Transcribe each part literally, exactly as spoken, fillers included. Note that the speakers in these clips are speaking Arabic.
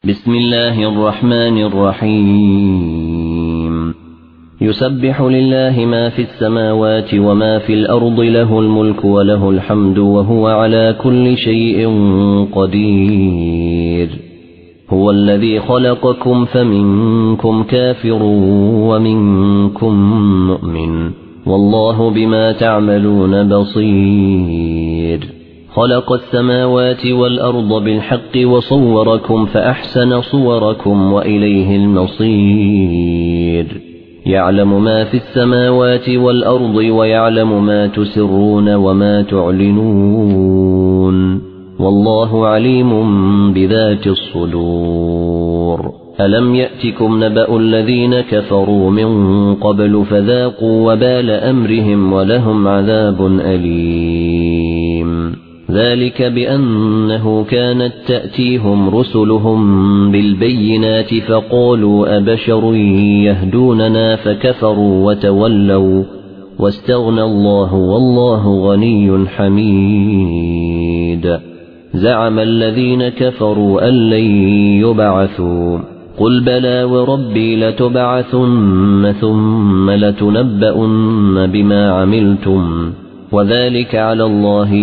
بسم الله الرحمن الرحيم يسبح لله ما في السماوات وما في الأرض له الملك وله الحمد وهو على كل شيء قدير هو الذي خلقكم فمنكم كافر ومنكم مؤمن والله بما تعملون بصير خلق السماوات والأرض بالحق وصوركم فأحسن صوركم وإليه المصير يعلم ما في السماوات والأرض ويعلم ما تسرون وما تعلنون والله عليم بذات الصدور ألم يأتكم نبأ الذين كفروا من قبل فذاقوا وبال أمرهم ولهم عذاب أليم ذلك بأنه كانت تأتيهم رسلهم بالبينات فقالوا أبشر يهدوننا فكفروا وتولوا واستغنى الله والله غني حميد زعم الذين كفروا أن لن يبعثوا قل بلى وربي لتبعثن ثم لتنبؤن بما عملتم وذلك على الله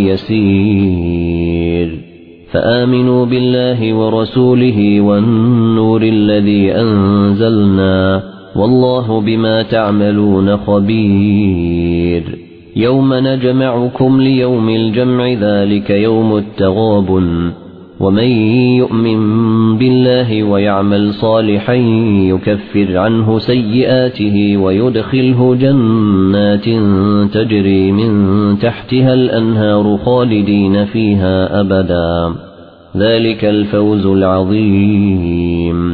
يسير فآمنوا بالله ورسوله والنور الذي أنزلنا والله بما تعملون خبير يوم نجمعكم ليوم الجمع ذلك يوم التغابن ومن يؤمن بالله ويعمل صالحا يكفر عنه سيئاته ويدخله جنات تجري من تحتها الأنهار خالدين فيها أبدا ذلك الفوز العظيم